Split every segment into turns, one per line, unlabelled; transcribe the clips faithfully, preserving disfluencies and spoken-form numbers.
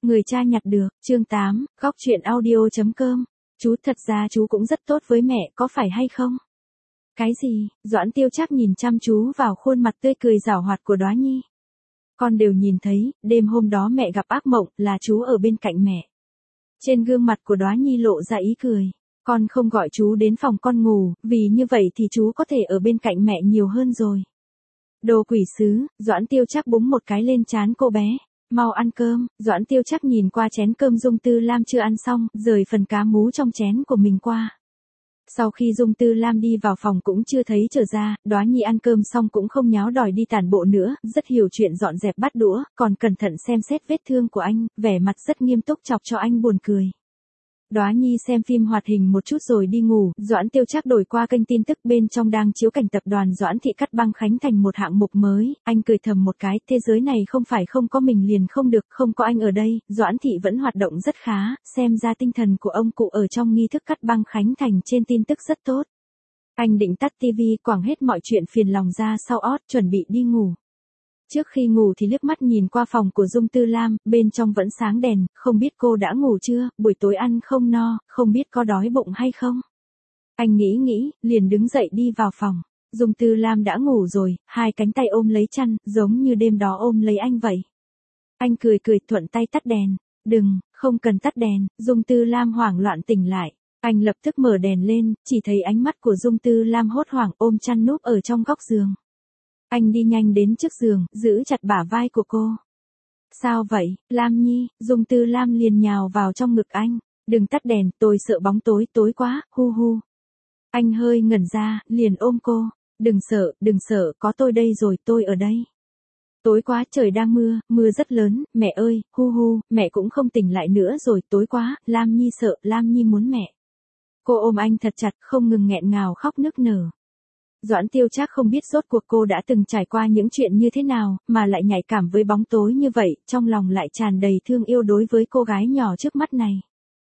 Người cha nhặt được, chương tám, góc truyện audio.com. Chú thật ra chú cũng rất tốt với mẹ, có phải hay không? Cái gì? Doãn Tiêu Trác nhìn chăm chú vào khuôn mặt tươi cười giảo hoạt của Đóa Nhi. Con đều nhìn thấy, đêm hôm đó mẹ gặp ác mộng, là chú ở bên cạnh mẹ. Trên gương mặt của Đóa Nhi lộ ra ý cười. Con không gọi chú đến phòng con ngủ, vì như vậy thì chú có thể ở bên cạnh mẹ nhiều hơn rồi. Đồ quỷ sứ, Doãn Tiêu Trác búng một cái lên trán cô bé. Mau ăn cơm. Doãn Tiêu Trác nhìn qua chén cơm Dung Tư Lam chưa ăn xong, rời phần cá mú trong chén của mình qua. Sau khi Dung Tư Lam đi vào phòng cũng chưa thấy trở ra, Đóa Nhi ăn cơm xong cũng không nháo đòi đi tản bộ nữa, rất hiểu chuyện dọn dẹp bát đũa, còn cẩn thận xem xét vết thương của anh, vẻ mặt rất nghiêm túc chọc cho anh buồn cười. Đóa Nhi xem phim hoạt hình một chút rồi đi ngủ, Doãn Tiêu Trác đổi qua kênh tin tức bên trong đang chiếu cảnh tập đoàn Doãn Thị cắt băng khánh thành một hạng mục mới, anh cười thầm một cái, thế giới này không phải không có mình liền không được, không có anh ở đây, Doãn Thị vẫn hoạt động rất khá, xem ra tinh thần của ông cụ ở trong nghi thức cắt băng khánh thành trên tin tức rất tốt. Anh định tắt tivi quẳng hết mọi chuyện phiền lòng ra sau ót, chuẩn bị đi ngủ. Trước khi ngủ thì liếc mắt nhìn qua phòng của Dung Tư Lam, bên trong vẫn sáng đèn, không biết cô đã ngủ chưa, buổi tối ăn không no, không biết có đói bụng hay không. Anh nghĩ nghĩ, liền đứng dậy đi vào phòng. Dung Tư Lam đã ngủ rồi, hai cánh tay ôm lấy chăn, giống như đêm đó ôm lấy anh vậy. Anh cười cười thuận tay tắt đèn. Đừng, không cần tắt đèn. Dung Tư Lam hoảng loạn tỉnh lại. Anh lập tức mở đèn lên, chỉ thấy ánh mắt của Dung Tư Lam hốt hoảng ôm chăn núp ở trong góc giường. Anh đi nhanh đến trước giường, giữ chặt bả vai của cô. Sao vậy, Lam Nhi? Dung Tư Lam liền nhào vào trong ngực anh. Đừng tắt đèn, tôi sợ bóng tối, tối quá, hu hu. Anh hơi ngẩn ra, liền ôm cô. Đừng sợ, đừng sợ, có tôi đây rồi, tôi ở đây. Tối quá, trời đang mưa, mưa rất lớn, mẹ ơi, hu hu, mẹ cũng không tỉnh lại nữa rồi, tối quá, Lam Nhi sợ, Lam Nhi muốn mẹ. Cô ôm anh thật chặt, không ngừng nghẹn ngào khóc nức nở. Doãn Tiêu Trác không biết rốt cuộc cô đã từng trải qua những chuyện như thế nào, mà lại nhạy cảm với bóng tối như vậy, trong lòng lại tràn đầy thương yêu đối với cô gái nhỏ trước mắt này.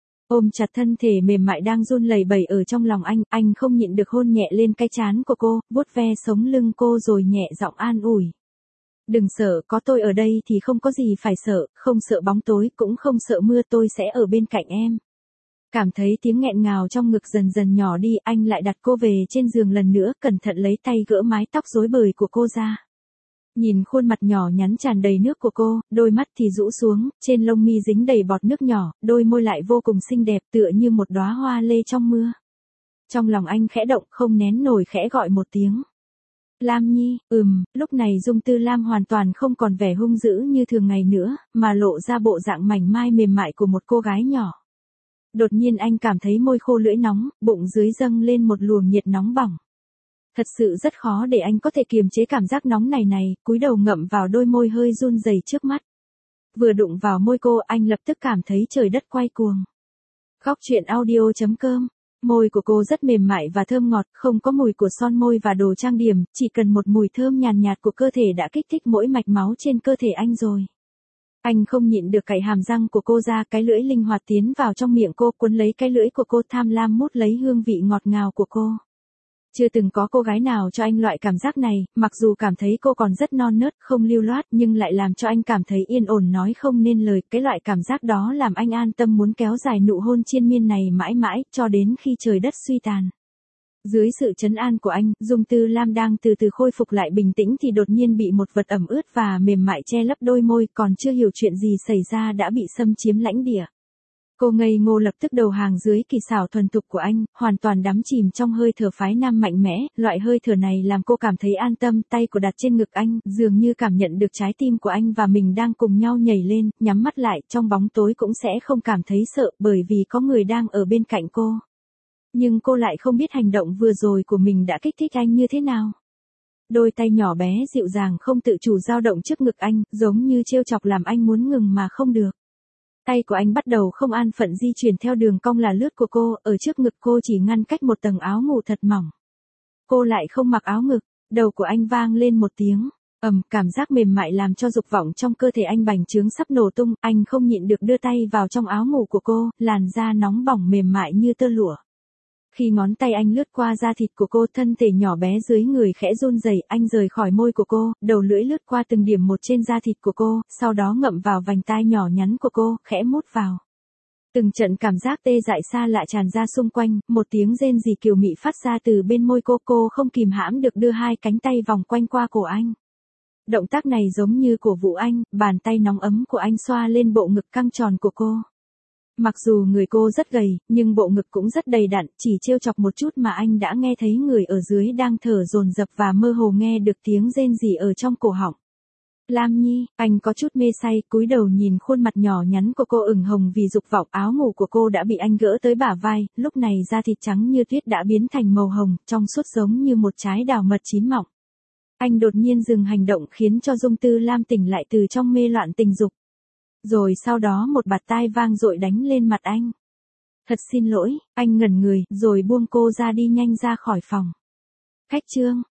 Ôm chặt thân thể mềm mại đang run lẩy bẩy ở trong lòng anh, anh không nhịn được hôn nhẹ lên cái trán của cô, vuốt ve sống lưng cô rồi nhẹ giọng an ủi. Đừng sợ, có tôi ở đây thì không có gì phải sợ, không sợ bóng tối, cũng không sợ mưa, tôi sẽ ở bên cạnh em. Cảm thấy tiếng nghẹn ngào trong ngực dần dần nhỏ đi, anh lại đặt cô về trên giường lần nữa, cẩn thận lấy tay gỡ mái tóc rối bời của cô ra. Nhìn khuôn mặt nhỏ nhắn tràn đầy nước của cô, đôi mắt thì rũ xuống, trên lông mi dính đầy bọt nước nhỏ, đôi môi lại vô cùng xinh đẹp tựa như một đóa hoa lê trong mưa. Trong lòng anh khẽ động, không nén nổi khẽ gọi một tiếng. Lam Nhi, ừm, lúc này Dung Tư Lam hoàn toàn không còn vẻ hung dữ như thường ngày nữa, mà lộ ra bộ dạng mảnh mai mềm mại của một cô gái nhỏ. Đột nhiên anh cảm thấy môi khô lưỡi nóng, bụng dưới dâng lên một luồng nhiệt nóng bỏng. Thật sự rất khó để anh có thể kiềm chế cảm giác nóng này này, cúi đầu ngậm vào đôi môi hơi run rẩy trước mắt. Vừa đụng vào môi cô, anh lập tức cảm thấy trời đất quay cuồng. Góc truyện audio.com. Môi của cô rất mềm mại và thơm ngọt, không có mùi của son môi và đồ trang điểm, chỉ cần một mùi thơm nhàn nhạt của cơ thể đã kích thích mỗi mạch máu trên cơ thể anh rồi. Anh không nhịn được cạy hàm răng của cô ra, cái lưỡi linh hoạt tiến vào trong miệng cô, cuốn lấy cái lưỡi của cô, tham lam mút lấy hương vị ngọt ngào của cô. Chưa từng có cô gái nào cho anh loại cảm giác này, mặc dù cảm thấy cô còn rất non nớt, không lưu loát, nhưng lại làm cho anh cảm thấy yên ổn nói không nên lời, cái loại cảm giác đó làm anh an tâm muốn kéo dài nụ hôn triền miên này mãi mãi, cho đến khi trời đất suy tàn. Dưới sự trấn an của anh, Dung Tư Lam đang từ từ khôi phục lại bình tĩnh thì đột nhiên bị một vật ẩm ướt và mềm mại che lấp đôi môi, còn chưa hiểu chuyện gì xảy ra đã bị xâm chiếm lãnh địa. Cô ngây ngô lập tức đầu hàng dưới kỳ xảo thuần thục của anh, hoàn toàn đắm chìm trong hơi thở phái nam mạnh mẽ, loại hơi thở này làm cô cảm thấy an tâm, tay của đặt trên ngực anh, dường như cảm nhận được trái tim của anh và mình đang cùng nhau nhảy lên, nhắm mắt lại, trong bóng tối cũng sẽ không cảm thấy sợ, bởi vì có người đang ở bên cạnh cô. Nhưng cô lại không biết hành động vừa rồi của mình đã kích thích anh như thế nào. Đôi tay nhỏ bé dịu dàng không tự chủ dao động trước ngực anh, giống như trêu chọc làm anh muốn ngừng mà không được. Tay của anh bắt đầu không an phận di chuyển theo đường cong là lướt của cô, ở trước ngực cô chỉ ngăn cách một tầng áo ngủ thật mỏng. Cô lại không mặc áo ngực, đầu của anh vang lên một tiếng. Ầm, cảm giác mềm mại làm cho dục vọng trong cơ thể anh bành trướng sắp nổ tung, anh không nhịn được đưa tay vào trong áo ngủ của cô, làn da nóng bỏng mềm mại như tơ lụa. Khi ngón tay anh lướt qua da thịt của cô, thân thể nhỏ bé dưới người khẽ run rẩy, anh rời khỏi môi của cô, đầu lưỡi lướt qua từng điểm một trên da thịt của cô, sau đó ngậm vào vành tai nhỏ nhắn của cô, khẽ mút vào. Từng trận cảm giác tê dại xa lạ tràn ra xung quanh, một tiếng rên rỉ kiều mị phát ra từ bên môi cô, cô không kìm hãm được đưa hai cánh tay vòng quanh qua cổ anh. Động tác này giống như cổ vũ anh, bàn tay nóng ấm của anh xoa lên bộ ngực căng tròn của cô. Mặc dù người cô rất gầy, nhưng bộ ngực cũng rất đầy đặn, chỉ trêu chọc một chút mà anh đã nghe thấy người ở dưới đang thở dồn dập và mơ hồ nghe được tiếng rên rỉ ở trong cổ họng. Lam Nhi, anh có chút mê say, cúi đầu nhìn khuôn mặt nhỏ nhắn của cô ửng hồng vì dục vọng, áo ngủ của cô đã bị anh gỡ tới bả vai, lúc này da thịt trắng như tuyết đã biến thành màu hồng, trong suốt giống như một trái đào mật chín mọng. Anh đột nhiên dừng hành động khiến cho Dung Tư Lam tỉnh lại từ trong mê loạn tình dục. Rồi sau đó một bạt tai vang dội đánh lên mặt anh. Thật xin lỗi, anh ngẩn người, rồi buông cô ra đi nhanh ra khỏi phòng. Khách trương,